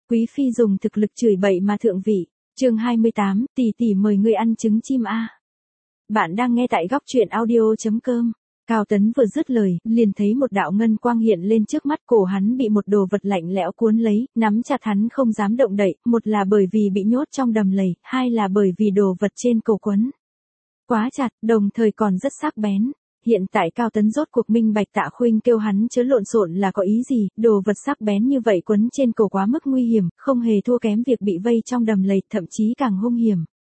Quý phi dùng thực lực chửi bậy mà thượng vị. Chương 28, tỷ tỷ mời ngươi ăn trứng chim a. Bạn đang nghe tại góc truyện audio.com. Cao Tấn vừa dứt lời, liền thấy một đạo ngân quang hiện lên trước mắt, cổ hắn bị một đồ vật lạnh lẽo cuốn lấy, nắm chặt hắn không dám động đậy, một là bởi vì bị nhốt trong đầm lầy, hai là bởi vì đồ vật trên cổ quấn quá chặt, đồng thời còn rất sắc bén. Hiện tại Cao Tấn rốt cuộc minh bạch Tạ Khuynh kêu hắn chớ lộn xộn là có ý gì, đồ vật sắc bén như vậy quấn trên cổ quá mức nguy hiểm, không hề thua kém việc bị vây trong đầm lầy, thậm chí càng hung hiểm.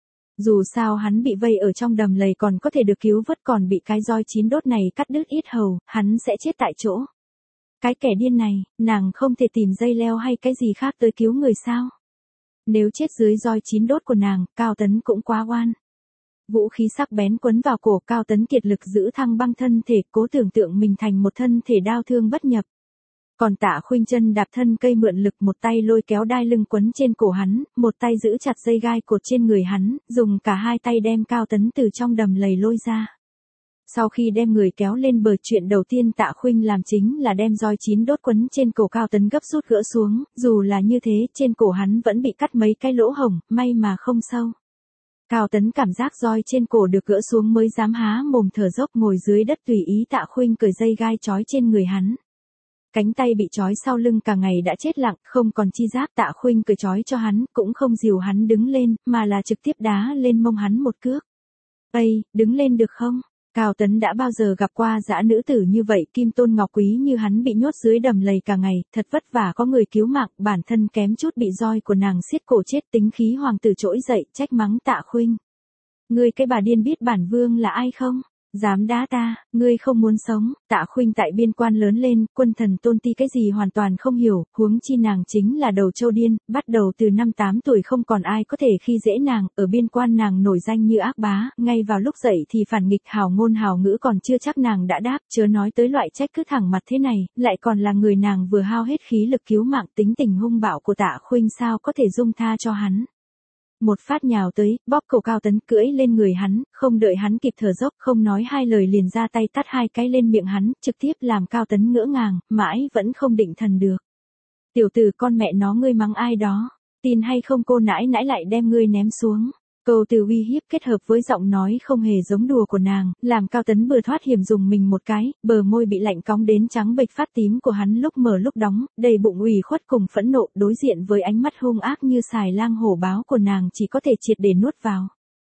Dù sao hắn bị vây ở trong đầm lầy còn có thể được cứu vớt, còn bị cái roi chín đốt này cắt đứt yết hầu, hắn sẽ chết tại chỗ. Cái kẻ điên này, nàng không thể tìm dây leo hay cái gì khác tới cứu người sao? Nếu chết dưới roi chín đốt của nàng, Cao Tấn cũng quá oan. Vũ khí sắc bén quấn vào cổ, Cao Tấn kiệt lực giữ thăng băng thân thể, cố tưởng tượng mình thành một thân thể đao thương bất nhập. Còn Tạ Khuynh chân đạp thân cây mượn lực, một tay lôi kéo đai lưng quấn trên cổ hắn, một tay giữ chặt dây gai cột trên người hắn, dùng cả hai tay đem Cao Tấn từ trong đầm lầy lôi ra. Sau khi đem người kéo lên bờ, chuyện đầu tiên Tạ Khuynh làm chính là đem roi chín đốt quấn trên cổ Cao Tấn gấp rút gỡ xuống, dù là như thế, trên cổ hắn vẫn bị cắt mấy cái lỗ hổng, may mà không sâu. Cao Tấn cảm giác roi trên cổ được gỡ xuống mới dám há mồm thở dốc, ngồi dưới đất tùy ý Tạ Khuynh cởi dây gai trói trên người hắn. Cánh tay bị trói sau lưng cả ngày đã chết lặng, không còn chi giác, Tạ Khuynh cởi trói cho hắn, cũng không dìu hắn đứng lên, mà là trực tiếp đá lên mông hắn một cước. "Ây, đứng lên được không?" Cao Tấn đã bao giờ gặp qua dã nữ tử như vậy, kim tôn ngọc quý như hắn bị nhốt dưới đầm lầy cả ngày, thật vất vả có người cứu mạng, bản thân kém chút bị roi của nàng xiết cổ chết, tính khí hoàng tử trỗi dậy, trách mắng Tạ Khuynh. "Ngươi cái bà điên biết bản vương là ai không? Dám đá ta, ngươi không muốn sống." Tạ Khuynh tại biên quan lớn lên, quân thần tôn ti cái gì hoàn toàn không hiểu, huống chi nàng chính là đầu châu điên, bắt đầu từ năm 8 tuổi không còn ai có thể khi dễ nàng, ở biên quan nàng nổi danh như ác bá, ngay vào lúc dậy thì phản nghịch, hào ngôn hào ngữ còn chưa chắc nàng đã đáp, chớ nói tới loại trách cứ thẳng mặt thế này, lại còn là người nàng vừa hao hết khí lực cứu mạng, tính tình hung bạo của Tạ Khuynh sao có thể dung tha cho hắn. Một phát nhào tới, bóp cổ Cao Tấn, cưỡi lên người hắn, không đợi hắn kịp thở dốc, không nói hai lời liền ra tay tát hai cái lên miệng hắn, trực tiếp làm Cao Tấn ngỡ ngàng, mãi vẫn không định thần được. "Tiểu tử con mẹ nó, ngươi mắng ai đó? Tin hay không cô nãi nãi lại đem ngươi ném xuống." Câu từ uy hiếp kết hợp với giọng nói không hề giống đùa của nàng, làm Cao Tấn vừa thoát hiểm dùng mình một cái, bờ môi bị lạnh cóng đến trắng bệch, phát tím của hắn lúc mở lúc đóng, đầy bụng ủy khuất cùng phẫn nộ, đối diện với ánh mắt hung ác như xài lang hổ báo của nàng chỉ có thể triệt để nuốt vào.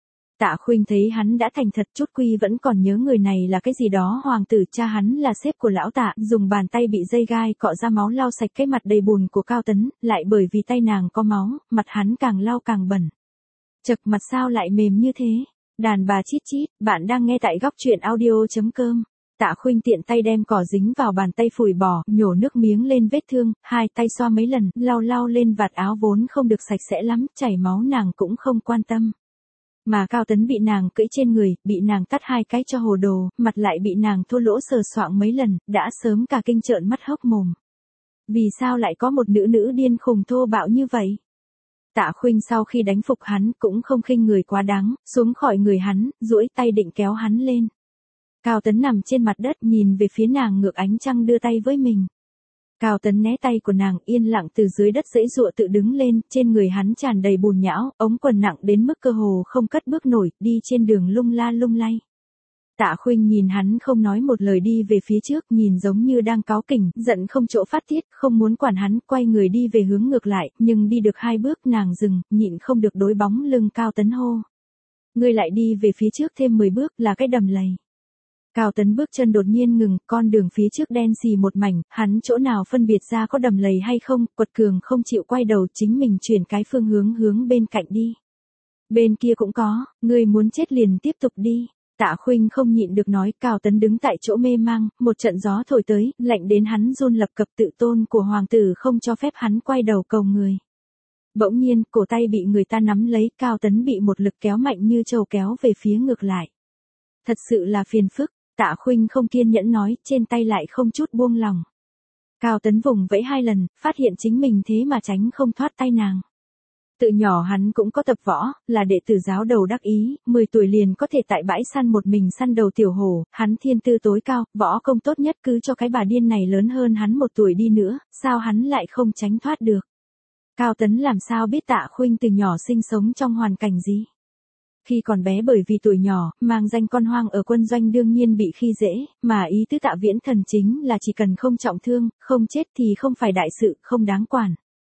Tạ Khuynh thấy hắn đã thành thật, chút quy vẫn còn nhớ người này là cái gì đó, hoàng tử cha hắn là sếp của lão Tạ, dùng bàn tay bị dây gai cọ ra máu lau sạch cái mặt đầy bùn của Cao Tấn, lại bởi vì tay nàng có máu, mặt hắn càng lau càng bẩn. Chật, mặt sao lại mềm như thế? Đàn bà chít chít, bạn đang nghe tại góc truyện audio.com. Tạ Khuynh tiện tay đem cỏ dính vào bàn tay phủi bỏ, nhổ nước miếng lên vết thương, hai tay xoa mấy lần, lau lên vạt áo vốn không được sạch sẽ lắm, chảy máu nàng cũng không quan tâm. Mà Cao Tấn bị nàng cưỡi trên người, bị nàng tát hai cái cho hồ đồ, mặt lại bị nàng thô lỗ sờ soạng mấy lần, đã sớm cả kinh trợn mắt hốc mồm. Vì sao lại có một nữ điên khùng thô bạo như vậy? Tạ Khuynh sau khi đánh phục hắn cũng không khinh người quá đáng, xuống khỏi người hắn, duỗi tay định kéo hắn lên. Cao Tấn nằm trên mặt đất nhìn về phía nàng, ngược ánh trăng đưa tay với mình. Cao Tấn né tay của nàng, yên lặng từ dưới đất giãy giụa tự đứng lên, trên người hắn tràn đầy bùn nhão, ống quần nặng đến mức cơ hồ không cất bước nổi, đi trên đường lung la lung lay. Tạ Khuynh nhìn hắn không nói một lời đi về phía trước, nhìn giống như đang cáu kỉnh, giận không chỗ phát tiết, không muốn quản hắn, quay người đi về hướng ngược lại, nhưng đi được 2 bước nàng dừng, nhịn không được đối bóng lưng Cao Tấn hô. "Ngươi lại đi về phía trước thêm 10 bước là cái đầm lầy." Cao Tấn bước chân đột nhiên ngừng, con đường phía trước đen xì một mảnh, hắn chỗ nào phân biệt ra có đầm lầy hay không, quật cường không chịu quay đầu, chính mình chuyển cái phương hướng bên cạnh đi. "Bên kia cũng có, ngươi muốn chết liền tiếp tục đi." Tạ Khuynh không nhịn được nói. Cao Tấn đứng tại chỗ mê mang, một trận gió thổi tới, lạnh đến hắn run lập cập, tự tôn của hoàng tử không cho phép hắn quay đầu cầu người. Bỗng nhiên, cổ tay bị người ta nắm lấy, Cao Tấn bị một lực kéo mạnh như trâu kéo về phía ngược lại. "Thật sự là phiền phức." Tạ Khuynh không kiên nhẫn nói, trên tay lại không chút buông lòng. Cao Tấn vùng vẫy 2 lần, phát hiện chính mình thế mà tránh không thoát tay nàng. Từ nhỏ hắn cũng có tập võ, là đệ tử giáo đầu đắc ý, 10 tuổi liền có thể tại bãi săn một mình săn đầu tiểu hổ, hắn thiên tư tối cao, võ công tốt nhất, cứ cho cái bà điên này lớn hơn hắn 1 tuổi đi nữa, sao hắn lại không tránh thoát được. Cao Tấn làm sao biết Tạ Khuynh từ nhỏ sinh sống trong hoàn cảnh gì? Khi còn bé bởi vì tuổi nhỏ, mang danh con hoang ở quân doanh đương nhiên bị khi dễ, mà ý tứ Tạ Viễn Thần chính là chỉ cần không trọng thương, không chết thì không phải đại sự, không đáng quản.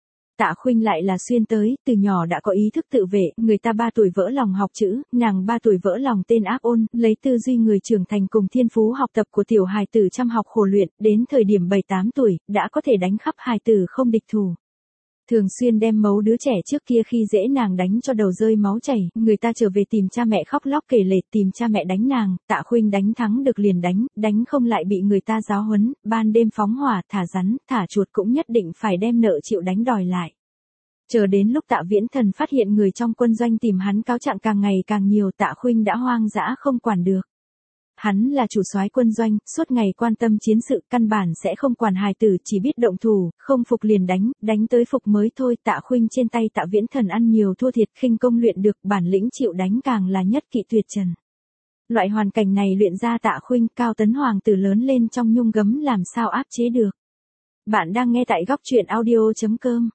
Tạ Khuynh lại là xuyên tới, từ nhỏ đã có ý thức tự vệ, người ta 3 tuổi vỡ lòng học chữ, nàng 3 tuổi vỡ lòng tên ác ôn, lấy tư duy người trưởng thành cùng thiên phú học tập của tiểu hài tử chăm học khổ luyện, đến thời điểm 7-8 tuổi, đã có thể đánh khắp hài tử không địch thủ. Thường xuyên đem mấu đứa trẻ trước kia khi dễ nàng đánh cho đầu rơi máu chảy, người ta trở về tìm cha mẹ khóc lóc kể lể tìm cha mẹ đánh nàng, Tạ Khuynh đánh thắng được liền đánh không lại bị người ta giáo huấn, ban đêm phóng hỏa, thả rắn, thả chuột cũng nhất định phải đem nợ chịu đánh đòi lại. Chờ đến lúc Tạ Viễn Thần phát hiện người trong quân doanh tìm hắn cáo trạng càng ngày càng nhiều, Tạ Khuynh đã hoang dã không quản được. Hắn là chủ soái quân doanh, suốt ngày quan tâm chiến sự, căn bản sẽ không quản hài tử, chỉ biết động thủ, không phục liền đánh tới phục mới thôi. Tạ Khuynh trên tay Tạ Viễn Thần ăn nhiều thua thiệt, khinh công luyện được, bản lĩnh chịu đánh càng là nhất kỵ tuyệt trần. Loại hoàn cảnh này luyện ra Tạ Khuynh, Cao Tấn hoàng tử lớn lên trong nhung gấm làm sao áp chế được. Bạn đang nghe tại góc truyện audio.com.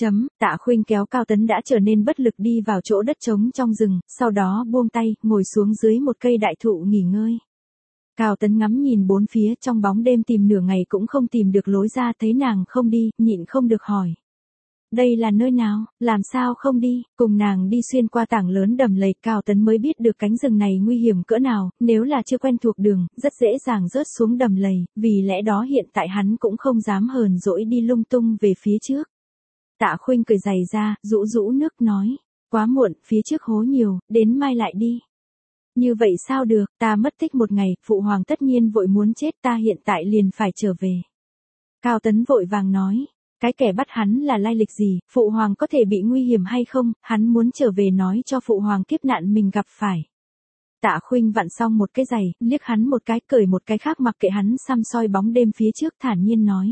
Tạ Khuynh kéo Cao Tấn đã trở nên bất lực đi vào chỗ đất trống trong rừng, sau đó buông tay, ngồi xuống dưới một cây đại thụ nghỉ ngơi. Cao Tấn ngắm nhìn bốn phía trong bóng đêm tìm nửa ngày cũng không tìm được lối ra, thấy nàng không đi, nhịn không được hỏi. Đây là nơi nào, làm sao không đi, cùng nàng đi xuyên qua tảng lớn đầm lầy, Cao Tấn mới biết được cánh rừng này nguy hiểm cỡ nào, nếu là chưa quen thuộc đường, rất dễ dàng rớt xuống đầm lầy, vì lẽ đó hiện tại hắn cũng không dám hờn dỗi đi lung tung về phía trước. Tạ Khuynh cười giày ra, rũ rũ nước nói, quá muộn, phía trước hố nhiều, đến mai lại đi. Như vậy sao được, ta mất tích một ngày, phụ hoàng tất nhiên vội muốn chết, ta hiện tại liền phải trở về. Cao Tấn vội vàng nói, cái kẻ bắt hắn là lai lịch gì, phụ hoàng có thể bị nguy hiểm hay không, hắn muốn trở về nói cho phụ hoàng kiếp nạn mình gặp phải. Tạ Khuynh vặn xong một cái giày, liếc hắn một cái, cởi một cái khác mặc kệ hắn xăm soi bóng đêm phía trước, thản nhiên nói.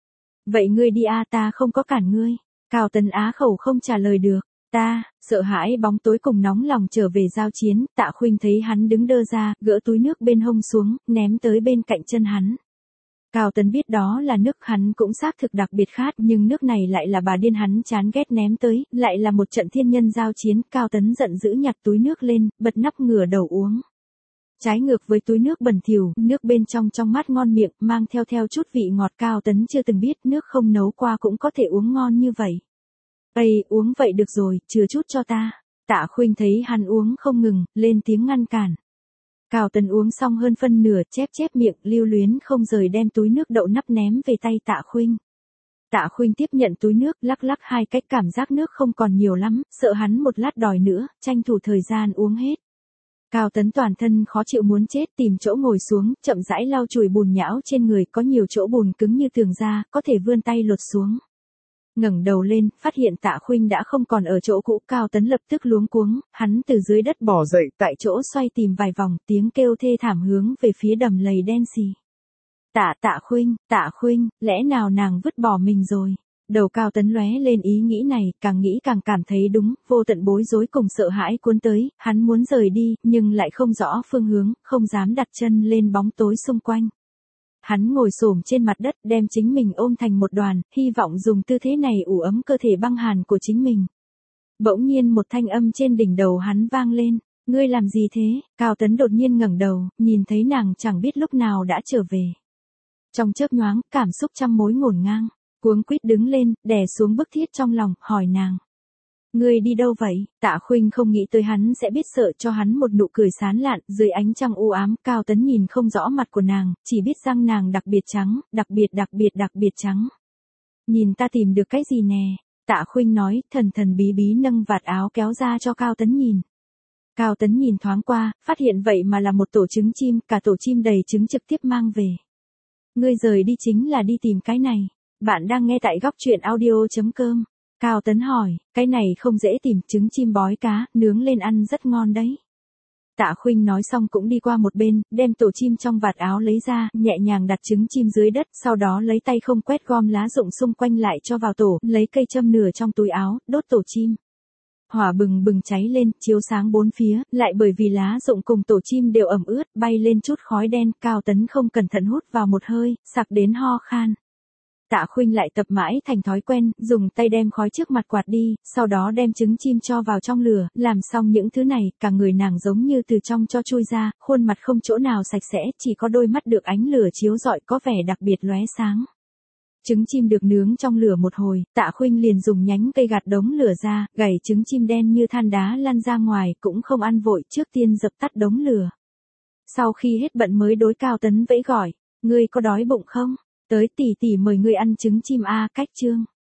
Vậy ngươi đi a, ta không có cản ngươi. Cao Tấn á khẩu không trả lời được. Ta, sợ hãi bóng tối cùng nóng lòng trở về giao chiến, Tạ Khuynh thấy hắn đứng đơ ra, gỡ túi nước bên hông xuống, ném tới bên cạnh chân hắn. Cao Tấn biết đó là nước, hắn cũng xác thực đặc biệt khát, nhưng nước này lại là bà điên hắn chán ghét ném tới, lại là một trận thiên nhân giao chiến, Cao Tấn giận dữ nhặt túi nước lên, bật nắp ngửa đầu uống. Trái ngược với túi nước bẩn thỉu, nước bên trong mát ngon miệng, mang theo chút vị ngọt, Cao Tấn chưa từng biết nước không nấu qua cũng có thể uống ngon như vậy. Ây, uống vậy được rồi, chừa chút cho ta. Tạ Khuynh thấy hắn uống không ngừng, lên tiếng ngăn cản. Cao Tấn uống xong hơn phân nửa, chép miệng, lưu luyến không rời đem túi nước đậu nắp ném về tay Tạ Khuynh. Tạ Khuynh tiếp nhận túi nước, lắc hai cách, cảm giác nước không còn nhiều lắm, sợ hắn một lát đòi nữa, tranh thủ thời gian uống hết. Cao Tấn toàn thân khó chịu muốn chết, tìm chỗ ngồi xuống, chậm rãi lau chùi bùn nhão trên người, có nhiều chỗ bùn cứng như tường da, có thể vươn tay lột xuống. Ngẩng đầu lên, phát hiện Tạ Khuynh đã không còn ở chỗ cũ, Cao Tấn lập tức luống cuống, hắn từ dưới đất bò dậy, tại chỗ xoay tìm vài vòng, tiếng kêu thê thảm hướng về phía đầm lầy đen xì. Tạ Khuynh, lẽ nào nàng vứt bỏ mình rồi? Đầu Cao Tấn lóe lên ý nghĩ này, càng nghĩ càng cảm thấy đúng, vô tận bối rối cùng sợ hãi cuốn tới, hắn muốn rời đi, nhưng lại không rõ phương hướng, không dám đặt chân lên bóng tối xung quanh. Hắn ngồi xổm trên mặt đất, đem chính mình ôm thành một đoàn, hy vọng dùng tư thế này ủ ấm cơ thể băng hàn của chính mình. Bỗng nhiên một thanh âm trên đỉnh đầu hắn vang lên, ngươi làm gì thế? Cao Tấn đột nhiên ngẩng đầu, nhìn thấy nàng chẳng biết lúc nào đã trở về. Trong chớp nhoáng, cảm xúc trăm mối ngổn ngang, cuống quýt đứng lên, đè xuống bức thiết trong lòng, hỏi nàng. Ngươi đi đâu vậy? Tạ Khuynh không nghĩ tới hắn sẽ biết, sợ cho hắn một nụ cười sán lạn, dưới ánh trăng u ám, Cao Tấn nhìn không rõ mặt của nàng, chỉ biết răng nàng đặc biệt trắng, đặc biệt trắng. Nhìn ta tìm được cái gì nè? Tạ Khuynh nói, thần bí nâng vạt áo kéo ra cho Cao Tấn nhìn. Cao Tấn nhìn thoáng qua, phát hiện vậy mà là một tổ trứng chim, cả tổ chim đầy trứng trực tiếp mang về. Ngươi rời đi chính là đi tìm cái này. Bạn đang nghe tại góc truyện audio.com. Cao Tấn hỏi, cái này không dễ tìm, trứng chim bói cá, nướng lên ăn rất ngon đấy. Tạ Khuynh nói xong cũng đi qua một bên, đem tổ chim trong vạt áo lấy ra, nhẹ nhàng đặt trứng chim dưới đất, sau đó lấy tay không quét gom lá rụng xung quanh lại cho vào tổ, lấy cây châm nửa trong túi áo, đốt tổ chim. Hỏa bừng cháy lên, chiếu sáng bốn phía, lại bởi vì lá rụng cùng tổ chim đều ẩm ướt, bay lên chút khói đen, Cao Tấn không cẩn thận hút vào một hơi, sặc đến ho khan. Tạ Khuynh lại tập mãi thành thói quen, dùng tay đem khói trước mặt quạt đi, sau đó đem trứng chim cho vào trong lửa, làm xong những thứ này, cả người nàng giống như từ trong cho chui ra, khuôn mặt không chỗ nào sạch sẽ, chỉ có đôi mắt được ánh lửa chiếu rọi có vẻ đặc biệt lóe sáng. Trứng chim được nướng trong lửa một hồi, Tạ Khuynh liền dùng nhánh cây gạt đống lửa ra, gảy trứng chim đen như than đá lăn ra ngoài, cũng không ăn vội, trước tiên dập tắt đống lửa. Sau khi hết bận mới đối Cao Tấn vẫy gọi, ngươi có đói bụng không? Tới tỷ tỷ mời ngươi ăn trứng chim a. Cách chương.